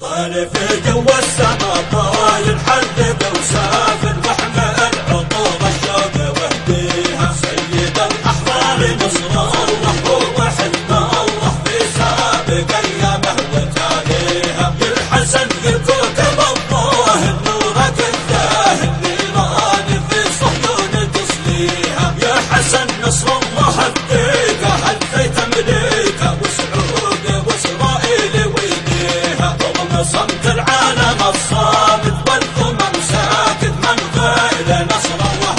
طالع في جو السما طاير حدق وسافر واحمل العطور الشوق واهديها سيد الاحرار نصر الله هو حزب الله في سابق ايامه وتاليها يا الحسن يا كوكب الظاهر نورك الزاهر نيران في صهيون تصليها يا حسن نصر الله هديك هديت امريكا وسعود واسرائيل ويديها صمت العالم الصامت والأمم ساكت من غير نصر الله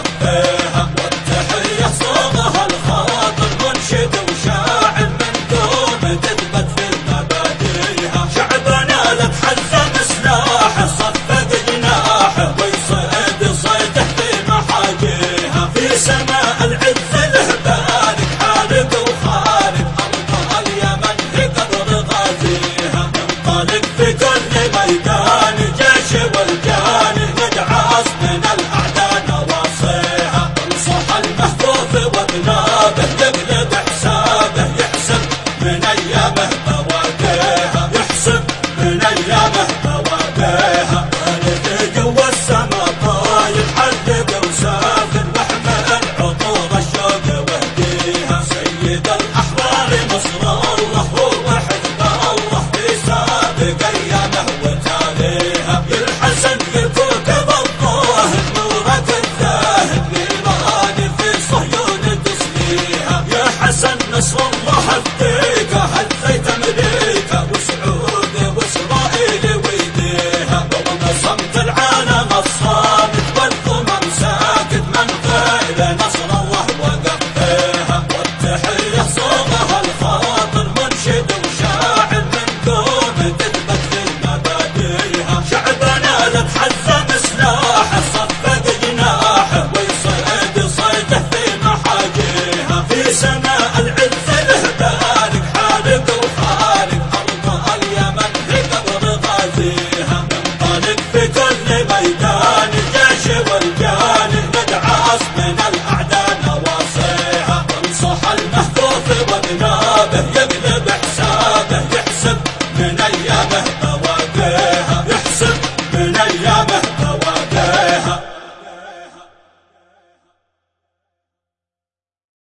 وقفيها والتحية صوغها الخاطر منشد وشاعر من دوم تثبت في المبادئها شعبنا لك حزم سلاحه صفق جناحه ويصيد صيده في محاجيها في سماء العز له بارك حارق وخارق أرض اليمن في قبر غازيها ينطلق في كل ميدان جيش والجان ندعس من الأعداء نواصيها انصح المحفوظ وبنابه يقلب حسابه يحسب من أيامه بواقيها يحسب من أيامه بواقيها أنا في جو السما طاير حدق وسافر واحمل العطور الشوق واهديها سيد الأحرار نصر الله هو حزب الله في سابق ايامه وتاليها يا الحسن يا كوكب الظاهر نورك الزاهر نيران في صهيون تصليها يا حسن نصر الله هديك هديت امريكا وسعود واسرائيل ويديها صمت العالم الصامت والامم ساكت من غير نصر الله وقفيها والتحيه صوغها الخاطر منشد وشاعر من دوم تثبت في المبادئها شعبنا لك حزم سلاحه صفق جناحه ويصيد صيده في محاجيها في سماء